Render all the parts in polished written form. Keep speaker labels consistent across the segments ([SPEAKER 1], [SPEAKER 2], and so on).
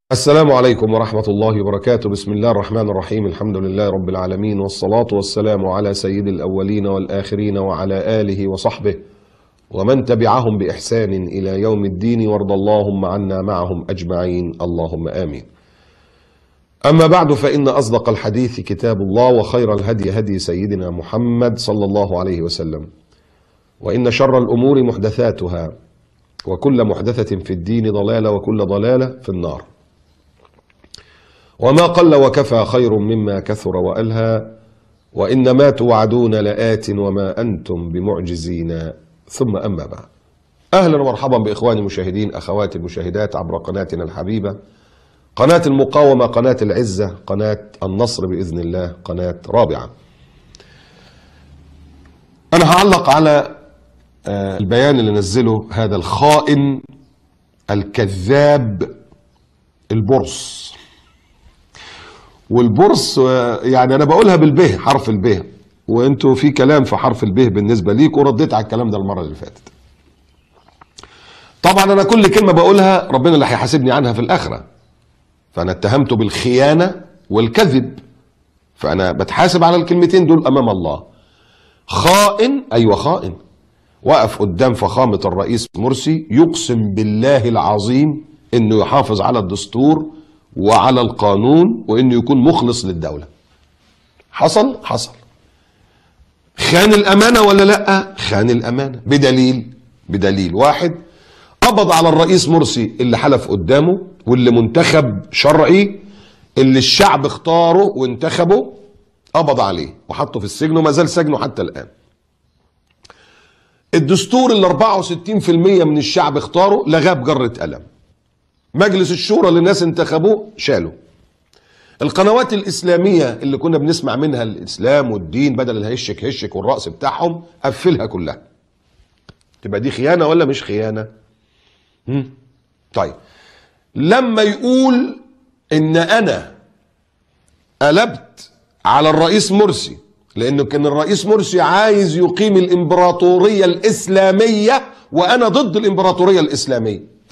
[SPEAKER 1] السلام عليكم ورحمة الله وبركاته. بسم الله الرحمن الرحيم. الحمد لله رب العالمين، والصلاة والسلام على سيد الأولين والآخرين وعلى آله وصحبه ومن تبعهم بإحسان إلى يوم الدين، وارض اللهم عنا معهم أجمعين، اللهم آمين. أما بعد، فإن أصدق الحديث كتاب الله، وخير الهدي هدي سيدنا محمد صلى الله عليه وسلم، وإن شر الأمور محدثاتها، وكل محدثة في الدين ضلالة، وكل ضلالة في النار. وما قل وكفى خير مما كثر وألهى، وإنما توعدون لآت وما أنتم بمعجزين. ثم أما بعد، أهلا ومرحبا بإخواني المشاهدين، أخواتي المشاهدات عبر قناتنا الحبيبة، قناة المقاومة، قناة العزة، قناة النصر بإذن الله، قناة رابعة. أنا هعلق على البيان اللي نزله هذا الخائن الكذاب البورس. والبورس يعني انا بقولها بالبه، حرف البه، وانتوا في كلام في حرف البه بالنسبه ليك، ورديت على الكلام ده المره اللي فاتت. طبعا انا كل كلمه بقولها ربنا اللي هيحاسبني عنها في الاخره، فانا اتهمته بالخيانه والكذب، فانا بتحاسب على الكلمتين دول امام الله. خائن، ايوه خائن، وقف قدام فخامه الرئيس مرسي يقسم بالله العظيم انه يحافظ على الدستور وعلى القانون، وانه يكون مخلص للدولة. حصل؟ خان الامانة ولا لا؟ خان الامانة. بدليل واحد، قبض على الرئيس مرسي اللي حلف قدامه، واللي منتخب شرعي، اللي الشعب اختاره وانتخبه، قبض عليه وحطه في السجن، وما زال سجنه حتى الان. الدستور اللي 64% من الشعب اختاره لغاه بجرة قلم. مجلس الشورى اللي الناس انتخبوه شالوا. القنوات الإسلامية اللي كنا بنسمع منها الإسلام والدين بدل الهشك هشك والرأس بتاعهم قفلها كلها. تبقى دي خيانة ولا مش خيانة؟ طيب، لما يقول إن أنا قلبت على الرئيس مرسي لأنه كان الرئيس مرسي عايز يقيم الإمبراطورية الإسلامية وأنا ضد الإمبراطورية الإسلامية.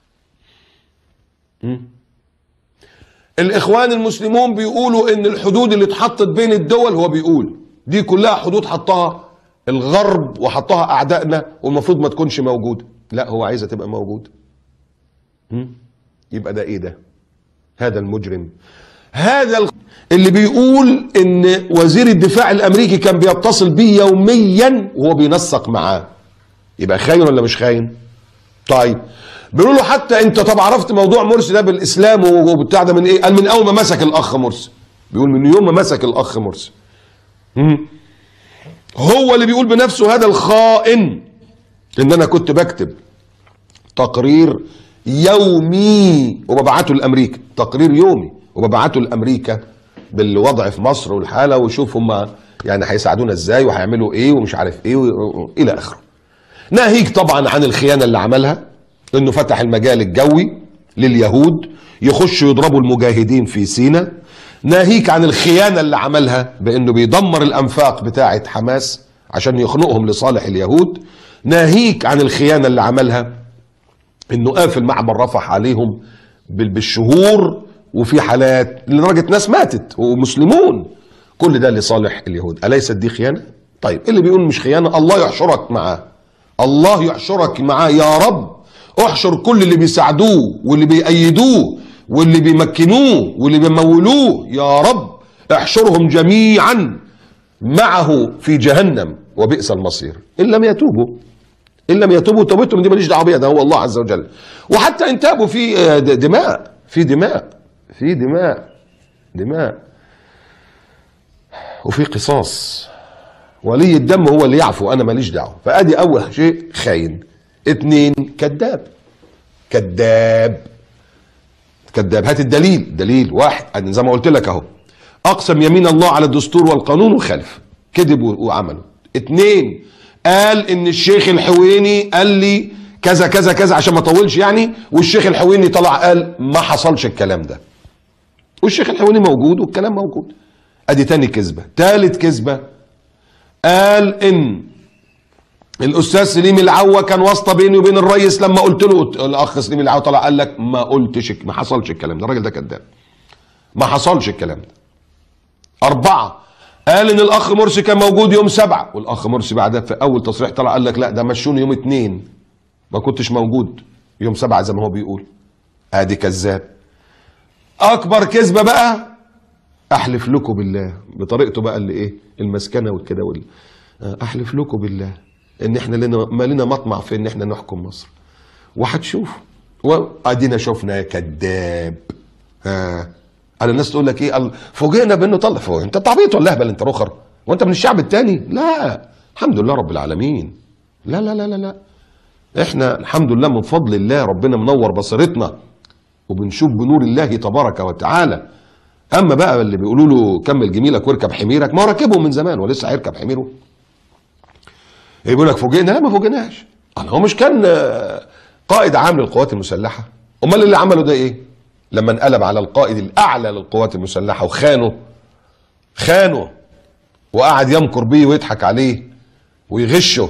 [SPEAKER 1] الإخوان المسلمون بيقولوا إن الحدود اللي اتحطت بين الدول، هو بيقول دي كلها حدود حطها الغرب وحطها أعدائنا والمفروض ما تكونش موجودة. لا، هو عايزها تبقى موجودة. يبقى ده إيه ده؟ هذا المجرم، هذا اللي بيقول إن وزير الدفاع الأمريكي كان بيتصل بيه يوميا وهو بينسق معاه، يبقى خاين ولا مش خاين؟ طيب، بيقولوا له حتى انت طب عرفت موضوع مرسي ده بالاسلام وبتاع ده من ايه؟ قال من اول ما مسك الاخ مرسي. بيقول من يوم ما مسك الاخ مرسي. هو اللي بيقول بنفسه هذا الخائن ان انا كنت بكتب تقرير يومي وببعته لامريكا، تقرير يومي وببعته لامريكا بالوضع في مصر والحاله، وشوف هم يعني هيساعدونا ازاي وهيعملوا ايه ومش عارف ايه الى اخره. ناهيك طبعا عن الخيانه اللي عملها، انه فتح المجال الجوي لليهود يخشوا يضربوا المجاهدين في سيناء. ناهيك عن الخيانة اللي عملها بانه بيدمر الانفاق بتاعة حماس عشان يخنقهم لصالح اليهود. ناهيك عن الخيانة اللي عملها انه قافل معبر رفح عليهم بالشهور، وفي حالات لدرجة ناس ماتت ومسلمون، كل ده لصالح اليهود. أليست دي خيانة؟ طيب، اللي بيقول مش خيانة الله يحشرك معاه، الله يحشرك معاه يا رب. احشر كل اللي بيساعدوه واللي بيأيدوه واللي بيمكنوه واللي بيمولوه يا رب، احشرهم جميعا معه في جهنم وبئس المصير ان لم يتوبوا. توبتهم دي ماليش دعوه بيها، ده هو الله عز وجل. وحتى ان تابوا في دماء وفي قصاص. ولي الدم هو اللي يعفو، انا ماليش دعوه. فادي اول شيء خاين. 2، كذاب. هات الدليل. دليل واحد، زي ما قلت لك اهو، اقسم يمين الله على الدستور والقانون وخلف، كذب وعمله. 2، قال ان الشيخ الحويني قال لي كذا كذا كذا عشان ما اطولش يعني، والشيخ الحويني طلع قال ما حصلش الكلام ده، والشيخ الحويني موجود والكلام موجود. ادي تاني كذبه. تالت كذبه، قال ان الاستاذ سليم العوا كان واسطه بيني وبين الرئيس لما قلت له، الاخ سليم العوا طلع قال لك ما قلتش، ما حصلش الكلام ده، الراجل ده كذاب، ما حصلش الكلام ده. 4 قال ان الاخ مرسي كان موجود يوم 7، والاخ مرسي بعدها في اول تصريح طلع قال لك لا ده مشوني يوم 2، ما كنتش موجود يوم 7 زي ما هو بيقول. ادي كذاب. اكبر كذبه بقى، احلف لكم بالله بطريقته بقى اللي ايه المسكنه والكده احلف لكم بالله ان احنا ما لنا مطمع في ان احنا نحكم مصر، وهتشوفوا وادينا شفنا يا كذاب. قال الناس تقول لك ايه، فوجئنا بانه طلع فوق. انت تعبيط ولا اهبل انت رخر؟ وانت من الشعب الثاني؟ لا الحمد لله رب العالمين. لا لا لا لا لا، احنا الحمد لله من فضل الله ربنا منور بصيرتنا وبنشوف بنور الله تبارك وتعالى. اما بقى اللي بيقولوا له كمل جميلك واركب حميرك، ما هو راكبه من زمان ولسه هيركب حميره. يقول لك فوجئنا، لا ما فوجئناش. هو مش كان قائد عام للقوات المسلحه؟ امال اللي عمله ده ايه؟ لما انقلب على القائد الاعلى للقوات المسلحه وخانه وقعد يمكر بيه ويضحك عليه ويغشه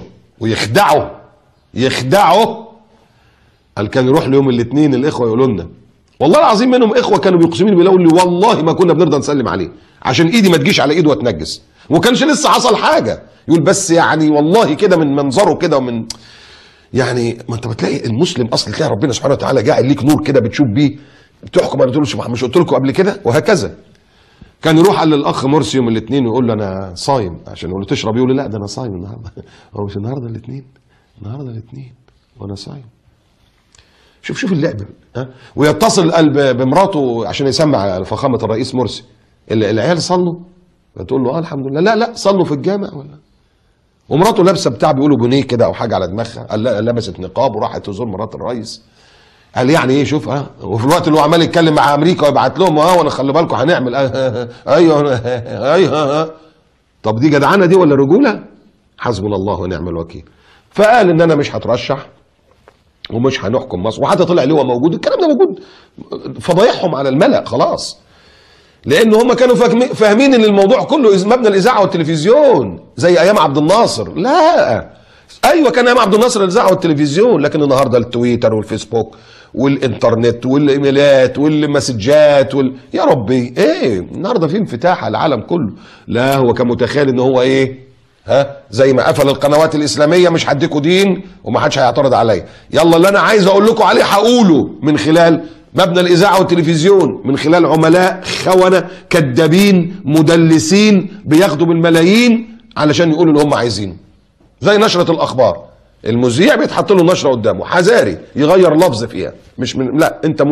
[SPEAKER 1] ويخدعه. قال كان يروح له يوم الاثنين الاخوه يقولوا لنا، والله العظيم منهم اخوه كانوا بيقسمين بالله يقول لي والله ما كنا بنرضى نسلم عليه عشان ايدي ما تجيش على ايده واتنجس، وما كانش لسه حصل حاجه. يقول بس يعني والله كده من منظره كده ومن يعني، ما انت بتلاقي المسلم اصلا تلاقي ربنا سبحانه وتعالى جاعل ليك نور كده بتشوف بيه بتحكم. ما تقولش مش قلت لكم قبل كده؟ وهكذا. كان يروح قال للاخ مرسي يوم الاثنين ويقول له انا صايم، عشان يقول له تشرب، يقول له لا ده انا صايم النهارده. هو مش النهارده الاثنين؟ النهارده الاثنين وانا صايم. شوف اللعب. ويتصل قلب بمراته عشان يسمع فخامه الرئيس مرسي، العيال صلوا؟ فتقول له الحمد لله. لا صلوا في الجامع ولا؟ ومراته لابسه بتاع بيقولوا بنيه كده او حاجه على دماغها، قال لا لبست نقاب وراحت تزور مرات الرئيس. قال يعني ايه شوف وفي الوقت اللي هو عمال يتكلم مع امريكا ويبعت لهم وانا خلي بالكم هنعمل ايوه. طب دي جدعنه دي ولا رجوله؟ حسبنا الله ونعم الوكيل. فقال ان انا مش هترشح ومش هنحكم مصر، وحتى طلع ليه هو موجود. الكلام ده موجود، فضايحهم على الملأ خلاص، لان هم كانوا فاهمين ان الموضوع كله مبنى الاذاعه والتلفزيون زي ايام عبد الناصر. لا ايوه كان ايام عبد الناصر الاذاعه والتلفزيون، لكن النهارده التويتر والفيسبوك والانترنت والايميلات والمسجات يا ربي ايه، النهارده في انفتاح على العالم كله. لا هو كان متخيل ان هو ايه، زي ما قفل القنوات الاسلاميه مش هديكوا دين ومحدش هيعترض عليا. يلا اللي انا عايز اقول لكم عليه هقوله من خلال مبنى الاذاعه والتلفزيون، من خلال عملاء خونه كذابين مدلسين بياخدوا بالملايين علشان يقولوا اللي هم عايزينه. زي نشره الاخبار، المذيع بيتحط له نشره قدامه حذاري يغير لفظ فيها، مش من لا انت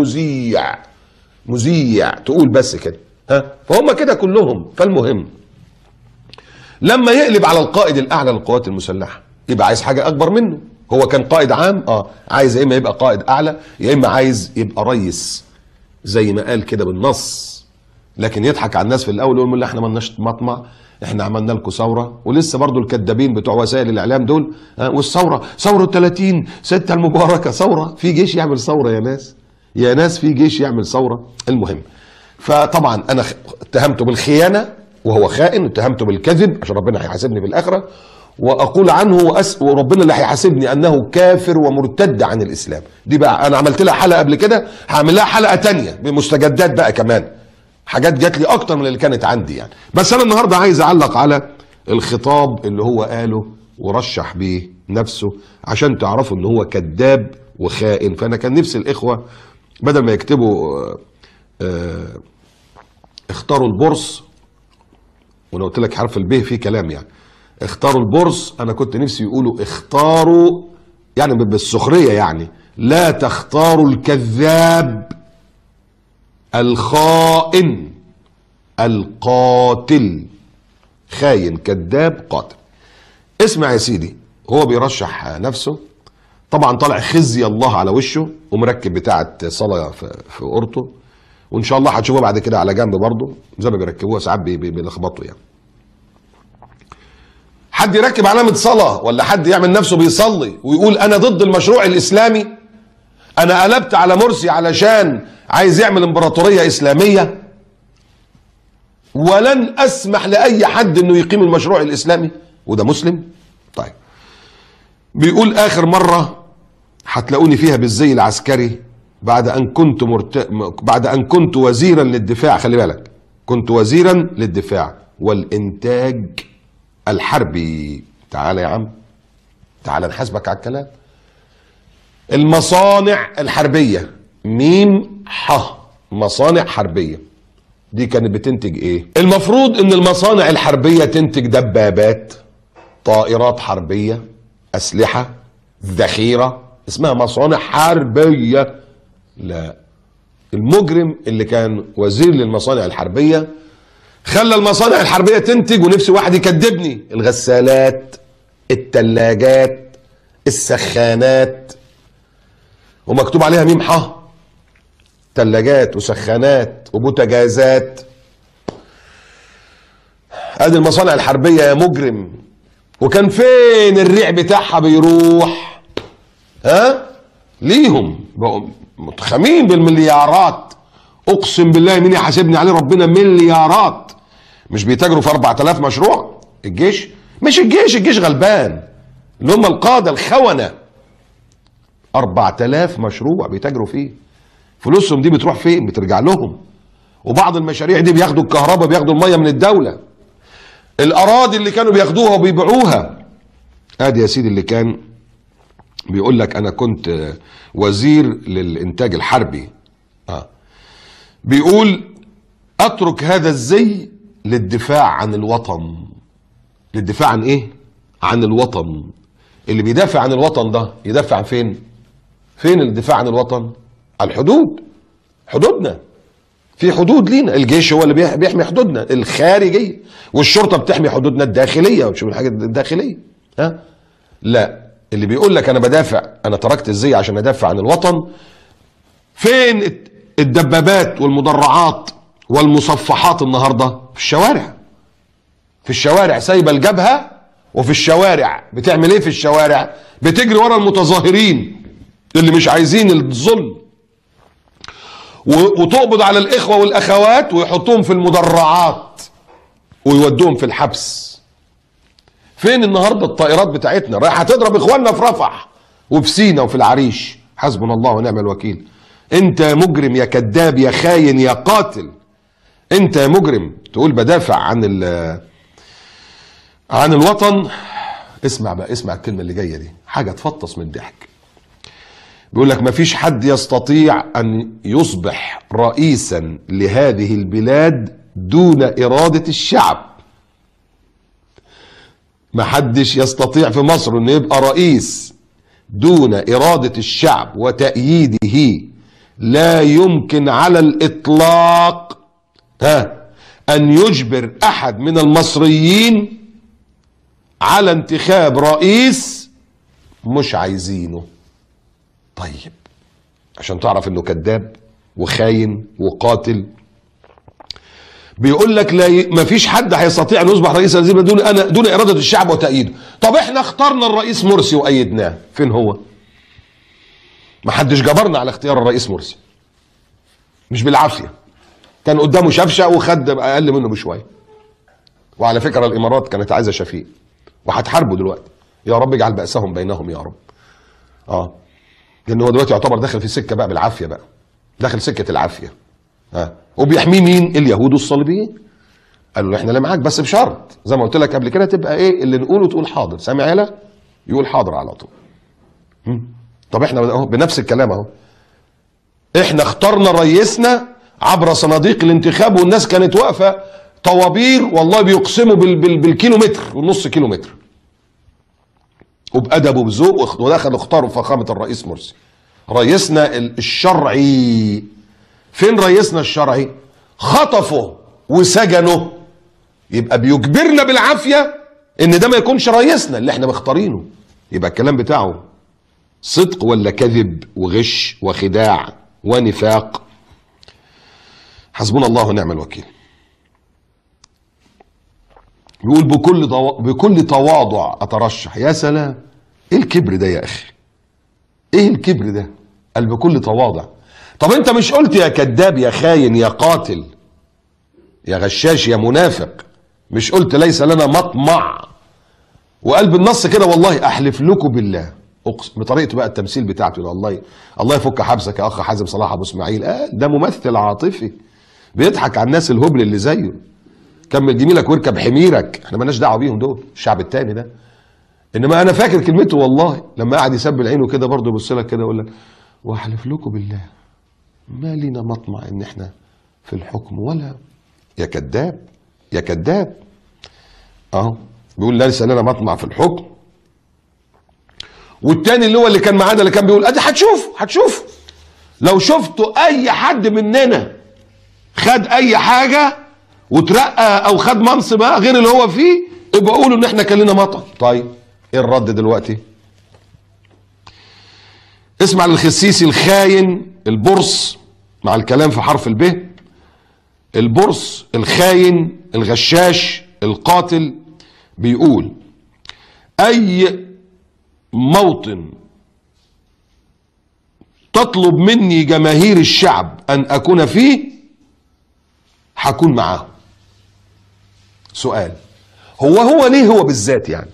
[SPEAKER 1] مذيع تقول بس كده. فهم كده كلهم. فالمهم لما يقلب على القائد الاعلى للقوات المسلحه يبقى عايز حاجه اكبر منه. هو كان قائد عام، عايز يا اما يبقى قائد اعلى يا اما عايز يبقى ريس زي ما قال كده بالنص. لكن يضحك على الناس في الاول يقول لا احنا مالناش مطمع، احنا عملنا لكم ثوره. ولسه برضو الكذابين بتوع وسائل الاعلام دول والثوره ثوره 30/6 المباركه، ثوره؟ في جيش يعمل ثوره يا ناس في جيش يعمل ثوره؟ المهم، فطبعا انا اتهمته بالخيانه وهو خائن، اتهمته بالكذب عشان ربنا هيحاسبني في الاخره، واقول عنه وربنا اللي هيحاسبني انه كافر ومرتد عن الاسلام. دي بقى انا عملت لها حلقه قبل كده، هعمل لها حلقه تانية بمستجدات بقى كمان، حاجات جات لي اكتر من اللي كانت عندي يعني. بس انا النهارده عايز اعلق على الخطاب اللي هو قاله ورشح بيه نفسه عشان تعرفوا ان هو كذاب وخائن. فانا كان نفسي الاخوه بدل ما يكتبوا اختاروا البورص، وانا قلت لك حرف الب فيه كلام يعني، اختاروا البورص، انا كنت نفسي يقولوا اختاروا يعني بالسخريه يعني لا تختاروا الكذاب الخائن القاتل. خاين كذاب قاتل. اسمع يا سيدي، هو بيرشح نفسه طبعا، طالع خزي الله على وشه ومركب بتاعه صلاه في قرطه، وان شاء الله هتشوفوها بعد كده على جنب برضه زي ما بيركبوها ساعات بيلخبطوا يعني. حد يركب علامه صلاه ولا حد يعمل نفسه بيصلي ويقول انا ضد المشروع الاسلامي، انا قلبت على مرسي علشان عايز يعمل امبراطوريه اسلاميه ولن اسمح لاي حد انه يقيم المشروع الاسلامي، وده مسلم؟ طيب بيقول اخر مرة هتلاقوني فيها بالزي العسكري بعد ان كنت وزيرا للدفاع. خلي بالك، كنت وزيرا للدفاع والانتاج الحربي. تعالى يا عم، تعالى نحاسبك على الكلام. المصانع الحربية، ميم ح، مصانع حربية، دي كانت بتنتج ايه؟ المفروض ان المصانع الحربية تنتج دبابات، طائرات حربية، اسلحة، ذخيرة، اسمها مصانع حربية. لا، المجرم اللي كان وزير للمصانع الحربية خلى المصانع الحربية تنتج، ونفسي واحد يكذبني، الغسالات، التلاجات، السخانات، ومكتوب عليها ميم ح، تلاجات وسخانات وبوتاجازات. ادي المصانع الحربية يا مجرم. وكان فين الريع بتاعها بيروح؟ ليهم بقوا متخمين بالمليارات. اقسم بالله مين يحاسبني عليه ربنا، مليارات. مش بيتاجروا في 4000 مشروع الجيش؟ مش الجيش غلبان، اللي هم القادة الخونة. 4000 مشروع بيتاجروا فيه، فلوسهم دي بتروح فين؟ بترجع لهم. وبعض المشاريع دي بياخدوا الكهرباء، بياخدوا المية من الدولة. الأراضي اللي كانوا بياخدوها وبيبيعوها. ادي يا سيدي اللي كان بيقول لك انا كنت وزير للانتاج الحربي. بيقول اترك هذا الزي للدفاع عن الوطن. للدفاع عن ايه؟ عن الوطن. اللي بيدافع عن الوطن ده يدافع عن فين؟ فين الدفاع عن الوطن؟ على الحدود. حدودنا، في حدود لينا. الجيش هو اللي بيحمي حدودنا الخارجيه، والشرطه بتحمي حدودنا الداخليه. وشوف الحاجات الداخليه. لا، اللي بيقول لك انا بدافع، انا تركت الزي عشان ادافع عن الوطن. فين الدبابات والمدرعات والمصفحات النهارده؟ في الشوارع. في الشوارع سايبه الجبهه، وفي الشوارع بتعمل ايه؟ في الشوارع بتجري ورا المتظاهرين اللي مش عايزين الظلم، وتقبض على الاخوه والاخوات ويحطوهم في المدرعات ويودوهم في الحبس. فين النهارده الطائرات بتاعتنا رايحه تضرب اخواننا في رفح وفي سينا وفي العريش؟ حسبنا الله ونعم الوكيل. انت يا مجرم يا كذاب يا خاين يا قاتل، انت يا مجرم تقول بدافع عن الوطن. اسمع بقى، اسمع الكلمه اللي جايه دي، حاجه تفطس من الضحك. بيقول لك مفيش حد يستطيع ان يصبح رئيسا لهذه البلاد دون اراده الشعب. محدش يستطيع في مصر انه يبقى رئيس دون إرادة الشعب وتأييده. لا يمكن على الإطلاق أن يجبر أحد من المصريين على انتخاب رئيس مش عايزينه. طيب، عشان تعرف انه كذاب وخاين وقاتل، بيقول لك ما فيش حد هيستطيع ان يصبح رئيسا دون اراده الشعب وتأييده. طب احنا اخترنا الرئيس مرسي وايدناه، فين هو؟ ما حدش جبرنا على اختيار الرئيس مرسي، مش بالعافيه. كان قدامه شفشه وخد اقل منه بشويه. وعلى فكره الامارات كانت عايزه شفيق وهتحاربوا دلوقتي. يا رب اجعل بأسهم بينهم يا رب. لان هو دلوقتي يعتبر داخل في سكه بقى بالعافيه، بقى داخل سكه العافيه. وبيحميه مين؟ اليهود والصليبيين. قالوا له احنا اللي معاك بس بشرط، زي ما قلت لك قبل كده، تبقى ايه اللي نقوله تقول حاضر. سامع يالا؟ يقول حاضر على طول. طب احنا اهو بنفس الكلام اهو. احنا اخترنا رئيسنا عبر صناديق الانتخاب، والناس كانت واقفه طوابير والله بيقسموا بالكيلومتر والنص كيلومتر، وبأدب وبذوق، ودخلوا اختاروا فخامه الرئيس مرسي رئيسنا الشرعي. فين رئيسنا الشرعي؟ خطفه وسجنه. يبقى بيجبرنا بالعافيه ان ده ما يكونش رئيسنا اللي احنا مختارينه. يبقى الكلام بتاعه صدق ولا كذب وغش وخداع ونفاق؟ حسبنا الله ونعم الوكيل. بيقول بكل تواضع اترشح. يا سلام، ايه الكبر ده يا اخي؟ ايه الكبر ده؟ قال بكل تواضع. طب انت مش قلت يا كذاب يا خاين يا قاتل يا غشاش يا منافق، مش قلت ليس لنا مطمع وقال بالنص كده والله احلف لكم بالله، بطريقته بقى التمثيل بتاعته، الله يفك حبسك يا اخ حازم صلاح ابو اسماعيل. ده ممثل عاطفي بيضحك على الناس الهبل اللي زيه. كمل جميلك واركب حميرك، احنا مالناش دعوه بيهم دول، الشعب التاني ده. انما انا فاكر كلمته والله لما قعد يسبل عينه كده برضه يبص لك كده ويقول لك واحلف لكم بالله ما لينا مطمع ان احنا في الحكم ولا. يا كذاب يا كذاب. اهو بيقول ليس لنا مطمع في الحكم. والتاني اللي هو اللي كان معانا اللي كان بيقول ادي هتشوف لو شفتوا اي حد مننا خد اي حاجه وترقى او خد منصب غير اللي هو فيه يبقى قولوا ان احنا كان لنا مطعم. طيب ايه الرد دلوقتي؟ اسمع للخسيسي الخاين البرص مع الكلام في حرف الب، البرص الخاين الغشاش القاتل، بيقول اي موطن تطلب مني جماهير الشعب ان اكون فيه هكون معاه. سؤال، هو ليه هو بالذات يعني؟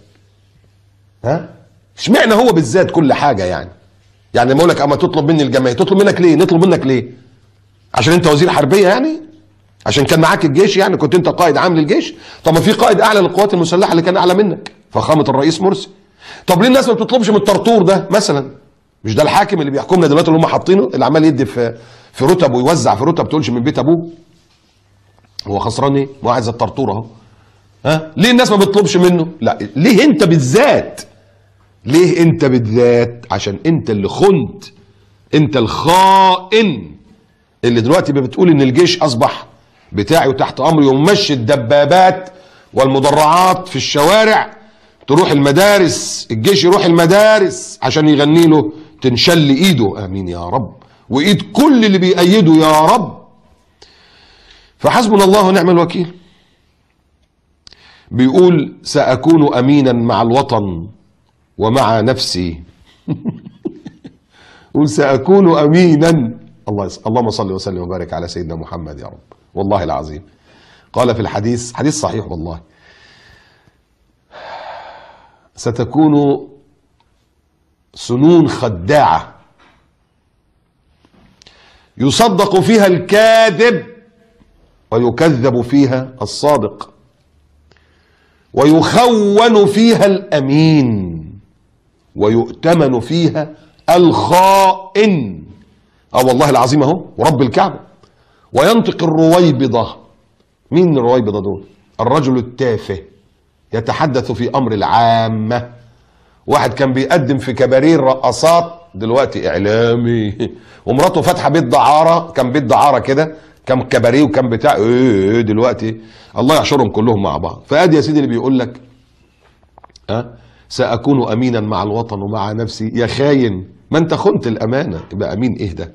[SPEAKER 1] اشمعنى هو بالذات كل حاجه يعني لما اقول لك اما تطلب مني الجماهير، تطلب منك ليه؟ نطلب منك ليه؟ عشان انت وزير حربيه يعني؟ عشان كان معاك الجيش يعني؟ كنت انت قائد عام للجيش؟ طب ما في قائد اعلى للقوات المسلحه اللي كان اعلى منك، فخامه الرئيس مرسي. طب ليه الناس ما بتطلبش من الطرطور ده مثلا؟ مش ده الحاكم اللي بيحكمنا دلوقتي اللي هم حاطينه، اللي عمال يدي في رتب ويوزع في رتب تقولش من بيت ابوه؟ هو خسران ايه؟ هو عايز الطرطور اهو. ليه الناس ما بتطلبش منه؟ لا، ليه انت بالذات؟ ليه انت بالذات؟ عشان انت اللي خنت، انت الخائن اللي دلوقتي بتقول ان الجيش اصبح بتاعي وتحت امري ومشي الدبابات والمدرعات في الشوارع تروح المدارس، الجيش يروح المدارس عشان يغني له تنشل ايده. امين يا رب، وايد كل اللي بيأيده يا رب. فحسبنا الله ونعم الوكيل. بيقول سأكون أمينا مع الوطن ومع نفسي. قول سأكون أمينا. اللهم صل وسلم وبارك على سيدنا محمد يا رب. والله العظيم قال في الحديث، حديث صحيح والله، ستكون سنون خداعة يصدق فيها الكاذب ويكذب فيها الصادق، ويخون فيها الأمين ويؤتمن فيها الخائن. والله العظيم اهو ورب الكعبة. وينطق الرويبضة. مين الرويبضة دول؟ الرجل التافه يتحدث في أمر العامة. واحد كان بيقدم في كباريه الرقصات دلوقتي إعلامي، ومراته فاتحة بيت دعارة، كان بيت دعارة كده، كم كباريه وكم بتاع دلوقتي الله يحشرهم كلهم مع بعض. فادي يا سيدي اللي بيقول لك سأكون أمينا مع الوطن ومع نفسي. يا خاين، ما انت خنت الأمانة، يبقى أمين ايه ده؟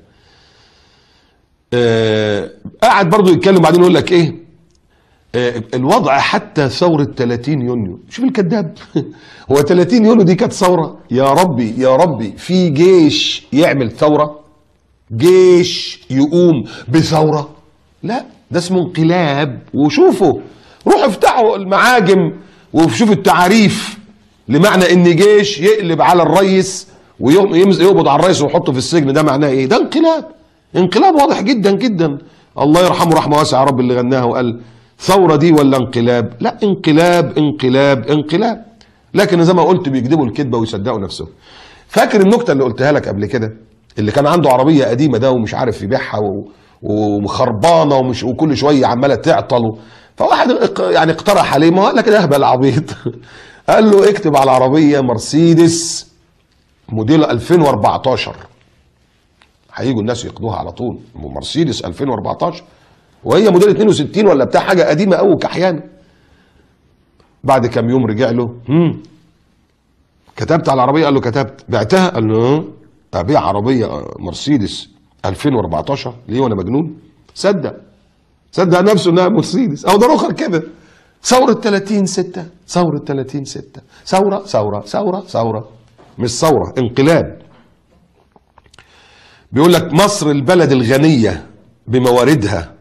[SPEAKER 1] قاعد برضو يتكلم بعدين يقول لك ايه؟ الوضع حتى ثورة 30 يونيو. شوف الكذاب. هو 30 يونيو دي كانت ثورة؟ يا ربي يا ربي، في جيش يعمل ثورة؟ جيش يقوم بثورة؟ لا، ده اسمه انقلاب. وشوفوا، روحوا افتحوا المعاجم وشوفوا التعاريف لمعنى ان جيش يقلب على الرئيس ويقبض على الرئيس ويحطه في السجن. ده معناه ايه؟ ده انقلاب. انقلاب واضح جدا جدا. الله يرحمه رحمه واسعه يا رب اللي غناها وقال ثورة دي ولا انقلاب؟ لا، انقلاب انقلاب انقلاب. لكن زي ما قلت بيكذبوا الكذبة ويصدقوا نفسهم. فاكر النكتة اللي قلتها لك قبل كده، اللي كان عنده عربية قديمة ده ومش عارف يبيعها ومخربانة وكل شوية عمالة تعطل، فواحد يعني اقترح عليه، ما قال لك ده اهبل عبيط. قال له اكتب على العربية مرسيدس موديل 2014، هيجوا الناس ياخدوها على طول. مرسيدس 2014 وهي موديل 62 ولا بتاع حاجه قديمه قوي كحيانه. بعد كام يوم رجع له، كتبت على العربيه؟ قال له كتبت. بعتها؟ قال له ابيع عربيه مرسيدس 2014 ليه وانا مجنون؟ صدق نفسه انها مرسيدس. او ده رخر كده. ثوره 30/6، ثوره 30/6، ثوره مش ثوره، انقلاب. بيقول لك مصر البلد الغنيه بمواردها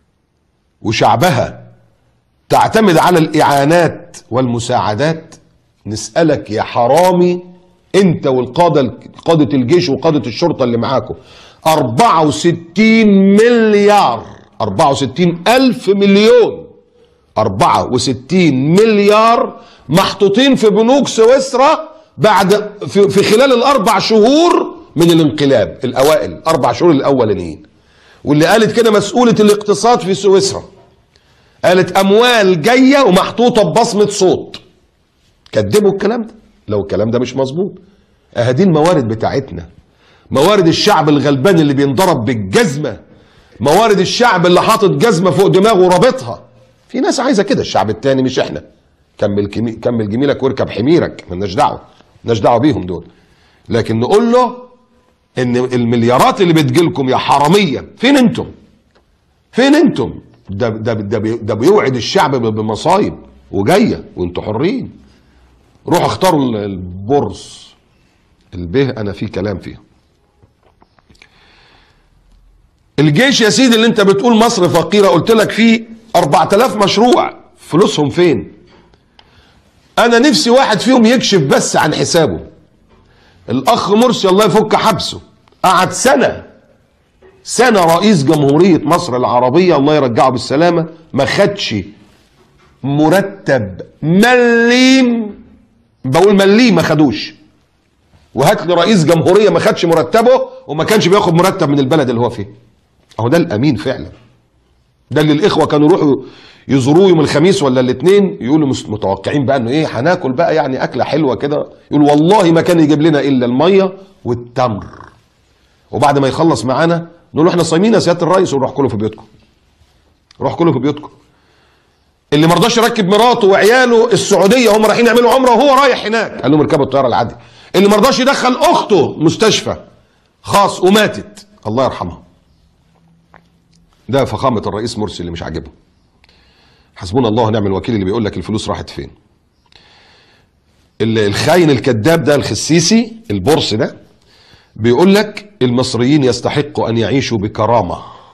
[SPEAKER 1] وشعبها تعتمد على الإعانات والمساعدات. نسألك يا حرامي انت قادة الجيش وقادة الشرطة اللي معاكم، 64 مليار، 64 ألف مليون، 64 مليار محطوطين في بنوك سويسرا بعد في خلال ال4 شهور من الانقلاب الأوائل، 4 شهور الأولانيين. واللي قالت كده مسؤولة الاقتصاد في سويسرا، قالت أموال جاية ومحطوطة ببصمة صوت. كدبوا الكلام ده لو الكلام ده مش مظبوط. اهدي الموارد بتاعتنا، موارد الشعب الغلبان اللي بينضرب بالجزمة، موارد الشعب اللي حاطط جزمة فوق دماغه ورابطها. في ناس عايزة كده، الشعب التاني مش احنا. كمل جميلك واركب حميرك، مالناش دعوة، مالناش دعوة بيهم دول. لكن نقول له ان المليارات اللي بتجيلكم يا حرامية فين انتم؟ فين انتم؟ ده بيوعد الشعب بمصايب وجاية وانتوا حرين. روحوا اختاروا البورص البه، انا في كلام فيها. الجيش يا سيدي اللي انت بتقول مصر فقيرة، قلت لك فيه 4000 مشروع، فلوسهم فين؟ انا نفسي واحد فيهم يكشف بس عن حسابه. الاخ مرسي الله يفك حبسه قعد سنة رئيس جمهورية مصر العربية الله يرجعه بالسلامة، ما خدش مرتب مليم، بقول مليم ما خدوش. وهات لي رئيس جمهورية ما خدش مرتبه وما كانش بياخد مرتب من البلد اللي هو فيه. اهو ده الامين فعلا، ده اللي الاخوة كانوا يروحوا يزوروه يوم الخميس ولا الاثنين، يقولوا متوقعين بقى انه ايه هناكل بقى يعني اكله حلوه كده، يقول والله ما كان يجيب لنا الا الميه والتمر. وبعد ما يخلص معانا نقول له احنا صايمين يا سياده الرئيس، ونروح كله في بيوتكم. روح كله في بيوتكم. اللي ما رضاش يركب مراته وعياله السعوديه هم رايحين يعملوا عمره وهو رايح هناك، قال لهم اركبوا الطياره العادي. اللي ما رضاش يدخل اخته مستشفى خاص وماتت، الله يرحمها. ده فخامه الرئيس مرسي اللي مش عاجبه. حسبنا الله ونعم الوكيل اللي بيقول لك الفلوس راحت فين. الخاين الكذاب ده الخسيسي البورس ده بيقول لك المصريين يستحقوا ان يعيشوا بكرامه.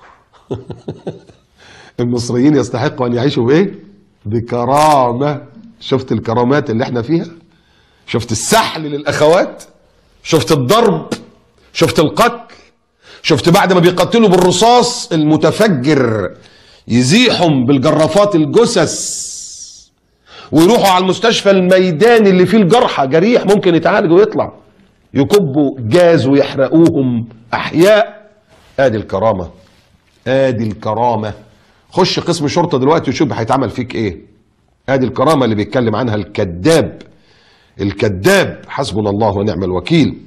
[SPEAKER 1] المصريين يستحقوا ان يعيشوا بايه؟ بكرامه. شفت الكرامات اللي احنا فيها؟ شفت السحل للاخوات؟ شفت الضرب؟ شفت القتل؟ شفت بعد ما بيقتلوا بالرصاص المتفجر يزيحهم بالجرافات الجثث ويروحوا على المستشفى الميداني اللي فيه الجرحى جريح ممكن يتعالج ويطلع، يكبوا جاز ويحرقوهم احياء. ادي الكرامه، ادي الكرامه. خش قسم شرطه دلوقتي وشوف هيتعمل فيك ايه. ادي الكرامه اللي بيتكلم عنها الكذاب، الكذاب. حسبنا الله ونعم الوكيل.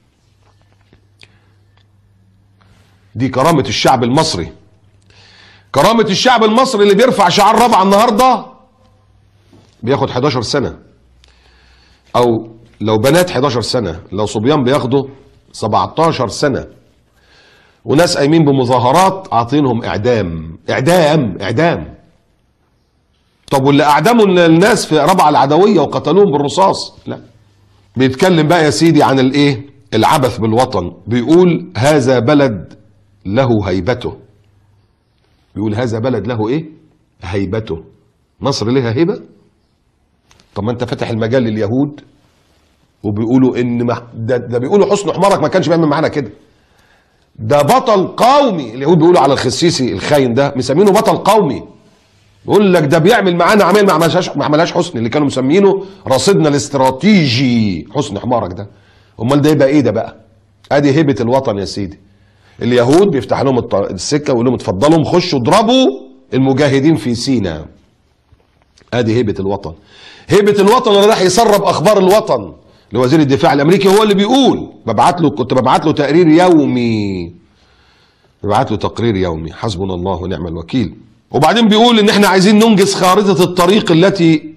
[SPEAKER 1] دي كرامه الشعب المصري. كرامة الشعب المصري اللي بيرفع شعار رابعة النهاردة بياخد 11 سنة، او لو بنات 11 سنة، لو صبيان بياخدوا 17 سنة، وناس قايمين بمظاهرات عاطينهم اعدام اعدام اعدام. طب واللي اعدموا الناس في رابعة العدوية وقتلوهم بالرصاص؟ لا. بيتكلم بقى يا سيدي عن الايه؟ العبث بالوطن. بيقول هذا بلد له هيبته. بيقول هذا بلد له ايه؟ هيبته. مصر لها هيبة؟ طب ما انت فاتح المجال لليهود وبيقولوا ان ده بيقولوا حسن حمارك ما كانش بيعمل معانا كده. ده بطل قومي. اليهود بيقولوا على الخسيسي الخاين ده مسمينه بطل قومي. بيقول لك ده بيعمل معانا عمل ما عملهاش حسني، اللي كانوا مسمينه رصيدنا الاستراتيجي. حسن حمارك ده. امال ده يبقى ايه ده بقى؟ ادي هيبة الوطن يا سيدي. اليهود بيفتح لهم السكه ويقول لهم اتفضلوا خشوا اضربوا المجاهدين في سيناء. ادي هيبه الوطن. هيبه الوطن اللي راح يسرب اخبار الوطن لوزير الدفاع الامريكي، هو اللي بيقول كنت ببعت له تقرير يومي. ببعت له تقرير يومي. حسبنا الله ونعم الوكيل. وبعدين بيقول ان احنا عايزين ننجز خارطه الطريق التي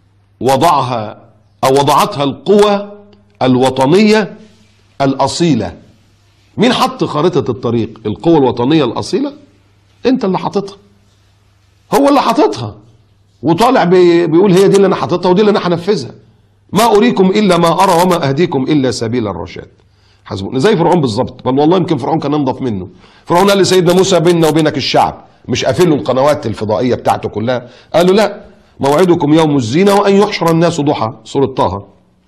[SPEAKER 1] وضعتها القوى الوطنيه الاصيله. مين حط خارطة الطريق؟ القوى الوطنية الأصيلة؟ أنت اللي حاططها. هو اللي حاططها وطالع بيقول هي دي اللي أنا حاططها ودي اللي أنا هنفذها. ما أريكم إلا ما أرى وما أهديكم إلا سبيل الرشاد. حسبنا. زي فرعون بالظبط، بل والله يمكن فرعون كان أنضف منه. فرعون قال لسيدنا موسى بيننا وبينك الشعب، مش قافل له القنوات الفضائية بتاعته كلها. قال له لا، موعدكم يوم الزينة وأن يحشر الناس ضحى، سورة طه.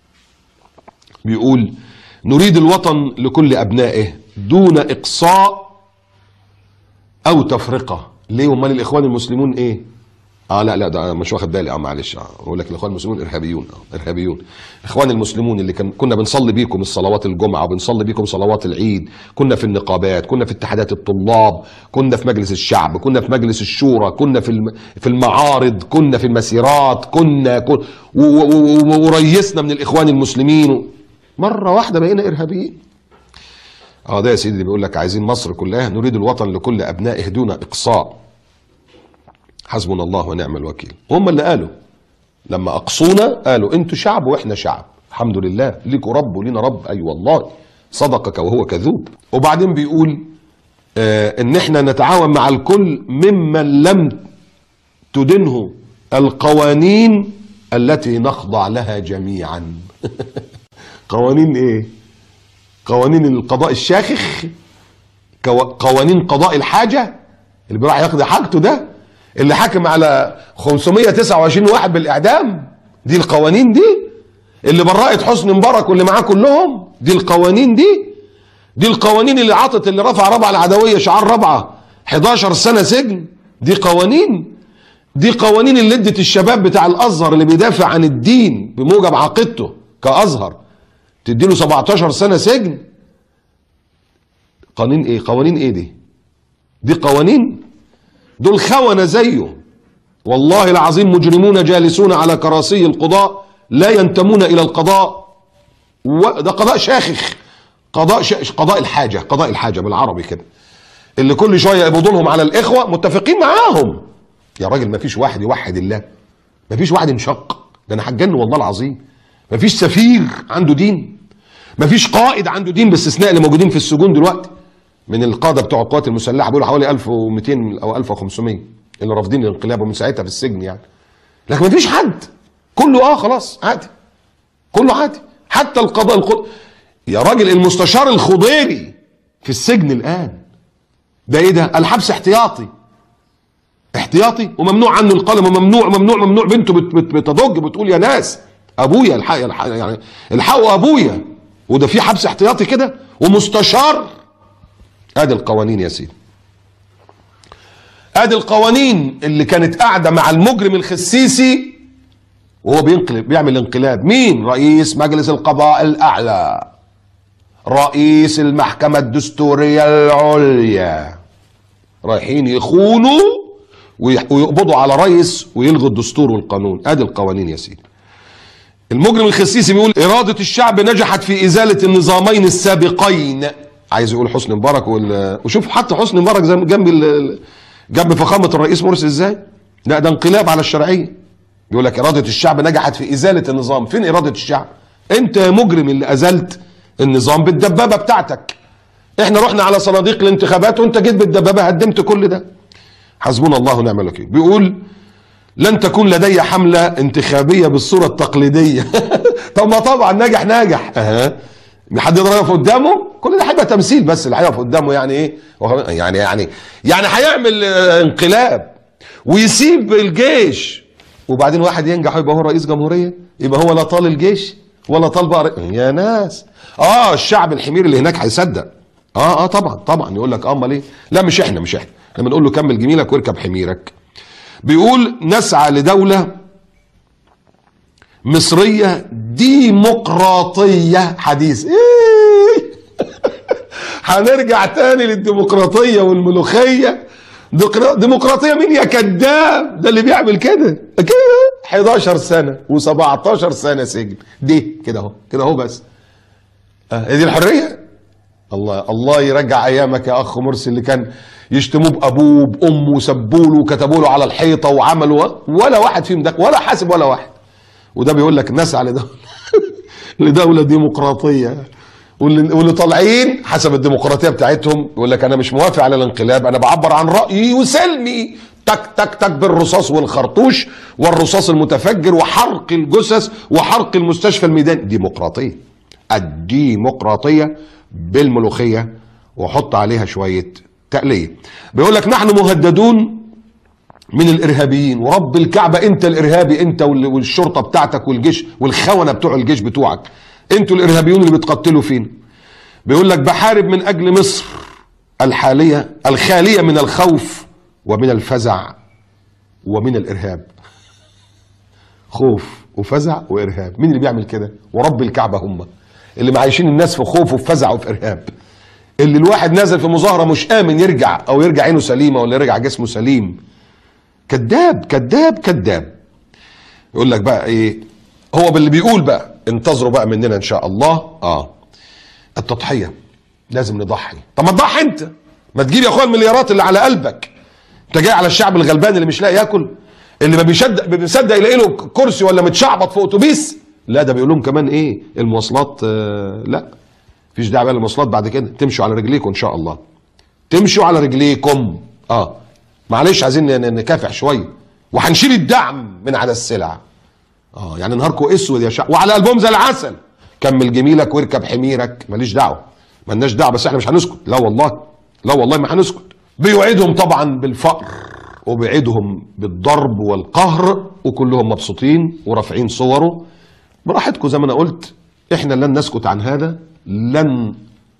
[SPEAKER 1] بيقول نريد الوطن لكل أبنائه دون إقصاء أو تفرقة. ليه؟ امال الإخوان المسلمون إيه؟ لا ده مش واخد بالي. معلش، اقول لك الاخوان المسلمون ارهابيون. ارهابيون. الاخوان المسلمون اللي كنا بنصلي بيكم الصلوات الجمعه وبنصلي بيكم صلوات العيد، كنا في النقابات، كنا في اتحادات الطلاب، كنا في مجلس الشعب، كنا في مجلس الشورى، كنا في المعارض، كنا في المسيرات، وريسنا من الاخوان المسلمين. مره واحده بقينا ارهابيين. ده يا سيدي اللي بيقول لك عايزين مصر كلها، نريد الوطن لكل ابنائه دون اقصاء. حسبنا الله ونعم الوكيل. هم اللي قالوا لما اقصونا، قالوا انتوا شعب واحنا شعب، الحمد لله ليكوا رب ولينا رب. اي والله صدقك وهو كذوب. وبعدين بيقول ان احنا نتعاون مع الكل ممن لم تدنه القوانين التي نخضع لها جميعا. قوانين ايه؟ قوانين القضاء الشاخخ، قوانين قضاء الحاجة اللي بيروح يقضي حاجته، ده اللي حاكم على 529 واحد بالإعدام. دي القوانين دي اللي برأت حسني مبارك واللي معاه كلهم. دي القوانين دي القوانين اللي عطت اللي رفع ربعة العدوية شعار ربعة 11 سنة سجن. دي قوانين اللي ادت الشباب بتاع الأزهر اللي بيدافع عن الدين بموجب عقيدته كأزهر تديله 17 سنة سجن. قوانين ايه؟ قوانين ايه دي قوانين. دول خونة زيه والله العظيم، مجرمون جالسون على كراسي القضاء لا ينتمون إلى القضاء. ده قضاء شاخخ، قضاء الحاجة بالعربي كده، اللي كل شوية يقبضوا لهم على الإخوة متفقين معاهم. يا راجل ما فيش واحد يوحد الله، ما فيش واحد انشق. ده أنا هتجن والله العظيم. ما فيش سفير عنده دين، ما فيش قائد عنده دين باستثناء اللي موجودين في السجون دلوقتي من القادة بتوع القوات المسلحة. بيقولوا حوالي 1200 أو 1500 اللي رافضين الانقلاب ومن ساعتها في السجن يعني. لكن ما فيش حد، كله خلاص عادي، كله عادي. حتى القضاء يا راجل المستشار الخضيري في السجن الآن. ده ايه ده؟ الحبس احتياطي وممنوع عنه القلم، وممنوع. بنته بتضج بتقول يا ناس ابويا الحق يعني الحقوا ابويا، وده في حبس احتياطي كده ومستشار. ادي القوانين يا سيدي، ادي القوانين اللي كانت قاعده مع المجرم الخسيسي وهو بيعمل انقلاب. مين؟ رئيس مجلس القضاء الاعلى، رئيس المحكمه الدستوريه العليا، رايحين يخونوا ويقبضوا على رئيس ويلغوا الدستور والقانون. ادي القوانين يا سيدي. المجرم الخسيسي بيقول إرادة الشعب نجحت في إزالة النظامين السابقين. عايز يقول حسني مبارك وشوف حتى حسني مبارك زي جنب فخامة الرئيس مرسي ازاي. لا ده انقلاب على الشرعية. يقول لك إرادة الشعب نجحت في إزالة النظام. فين إرادة الشعب؟ أنت يا مجرم اللي أزلت النظام بالدبابة بتاعتك. احنا رحنا على صناديق الانتخابات وانت جيت بالدبابة هدمت كل ده. حسبنا الله ونعم الوكيل. بيقول لن تكون لدي حملة انتخابية بالصورة التقليدية. طب ما طبعا ناجح حد يقدر يقف قدامه؟ كل ده هيبقى تمثيل بس. اللي هيقف قدامه يعني ايه؟ يعني هيعمل انقلاب ويسيب الجيش، وبعدين واحد ينجح ويبقى هو رئيس جمهورية، يبقى هو لا طال الجيش ولا طال بقى يا ناس. الشعب الحمير اللي هناك هيصدق. طبعا يقول لك امال ايه؟ لا مش احنا لما نقول له كمل جميلك واركب حميرك. بيقول نسعى لدولة مصرية ديمقراطية حديث. هنرجع تاني للديمقراطية والملوخية. ديمقراطية مين يا كذاب؟ ده اللي بيعمل كده 11 سنة و17 سنة سجن. دي كده اهو بس. دي الحرية. الله يرجع ايامك يا اخ مرسي اللي كان يشتموه بابوه بامه وسبوله وكتبوا له على الحيطه وعملوا ولا واحد فيهم ده ولا حاسب ولا واحد. وده بيقول لك نسعى لدوله ديمقراطيه، واللي طالعين حسب الديمقراطيه بتاعتهم يقول لك انا مش موافق على الانقلاب، انا بعبر عن رايي وسلمي. تك تك تك بالرصاص والخرطوش والرصاص المتفجر وحرق الجثث وحرق المستشفى الميداني. ديمقراطيه. الديمقراطيه بالملوخيه وحط عليها شويه تقليه. بيقول لك نحن مهددون من الارهابيين، ورب الكعبه انت الارهابي، انت والشرطه بتاعتك والجيش والخونه بتوع الجيش بتوعك، انتوا الارهابيون اللي بتقتلوا فينا. بيقول لك بحارب من اجل مصر الحاليه الخاليه من الخوف ومن الفزع ومن الارهاب. خوف وفزع وارهاب، مين اللي بيعمل كده؟ ورب الكعبه هم اللي معايشين الناس في خوف وفي فزع وفي ارهاب. اللي الواحد نازل في مظاهره مش امن يرجع، او يرجع عينه سليمه ولا يرجع جسمه سليم. كذاب كذاب كذاب. يقول لك بقى ايه هو باللي بيقول بقى؟ انتظروا بقى مننا ان شاء الله. التضحيه لازم نضحي. طب ما تضحي انت، ما تجيب يا اخويا المليارات اللي على قلبك. انت جاي على الشعب الغلبان اللي مش لاقي ياكل، اللي ما بيصدق يلاقي له كرسي ولا متشعبط في اتوبيس. لا ده بيقول لهم كمان ايه؟ المواصلات لا مفيش داعي بقى للمواصلات بعد كده، تمشوا على رجليكم ان شاء الله، تمشوا على رجليكم. معلش عايزين نكافح شويه، وهنشيل الدعم من على السلع. يعني نهاركم اسود يا شعب، وعلى قلبهم زي العسل. كمل جميلك واركب حميرك، ماليش دعوه، مالناش دعوه، بس احنا مش هنسكت. لا والله، لا والله ما هنسكت. بيوعدهم طبعا بالفقر وبيوعدهم بالضرب والقهر، وكلهم مبسوطين ورافعين صوره. براحتكم زي ما انا قلت، احنا لن نسكت عن هذا، لن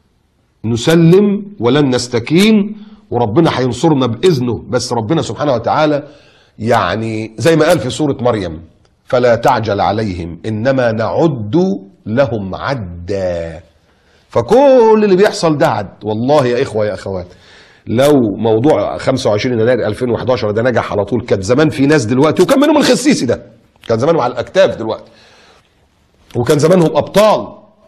[SPEAKER 1] نسلم ولن نستكين، وربنا هينصرنا باذنه. بس ربنا سبحانه وتعالى يعني زي ما قال في سوره مريم: فلا تعجل عليهم انما نعد لهم عدا. فكل اللي بيحصل ده عد. والله يا اخوه يا اخوات، لو موضوع 25 يناير 2011 ده نجح على طول، كان زمان في ناس دلوقتي، وكان منهم الخسيسي ده، كان زمانهم على الاكتاف دلوقتي، وكان زمانهم ابطال،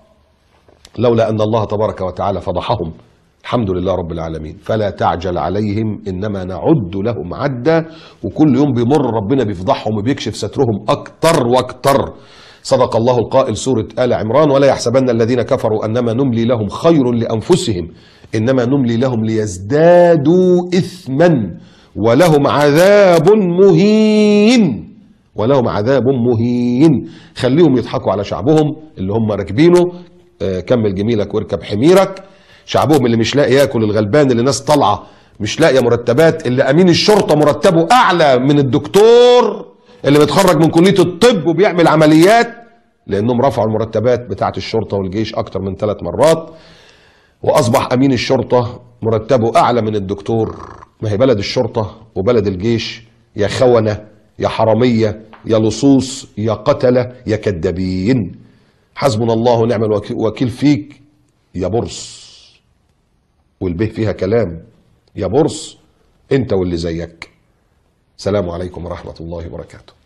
[SPEAKER 1] لولا ان الله تبارك وتعالى فضحهم. الحمد لله رب العالمين. فلا تعجل عليهم انما نعد لهم عدا. وكل يوم بيمر ربنا بيفضحهم وبيكشف سترهم اكتر واكتر. صدق الله القائل سورة آل عمران: ولا يحسبن الذين كفروا انما نملي لهم خير لانفسهم انما نملي لهم ليزدادوا اثما ولهم عذاب مهين. ولهم عذاب مهين. خليهم يضحكوا على شعبهم اللي هم راكبينه. كمل جميلك واركب حميرك. شعبهم اللي مش لاقي ياكل، الغلبان اللي ناس طالعه مش لاقيه مرتبات، اللي امين الشرطه مرتبه اعلى من الدكتور اللي متخرج من كليه الطب وبيعمل عمليات، لانهم رفعوا المرتبات بتاعه الشرطه والجيش اكتر من 3 مرات، واصبح امين الشرطه مرتبه اعلى من الدكتور. ما هي بلد الشرطه وبلد الجيش يا خونه يا حراميه يا لصوص يا قتله يا كذابين. حسبنا الله ونعم الوكيل فيك يا برص، والبه فيها كلام، يا برص انت واللي زيك. السلام عليكم ورحمة الله وبركاته.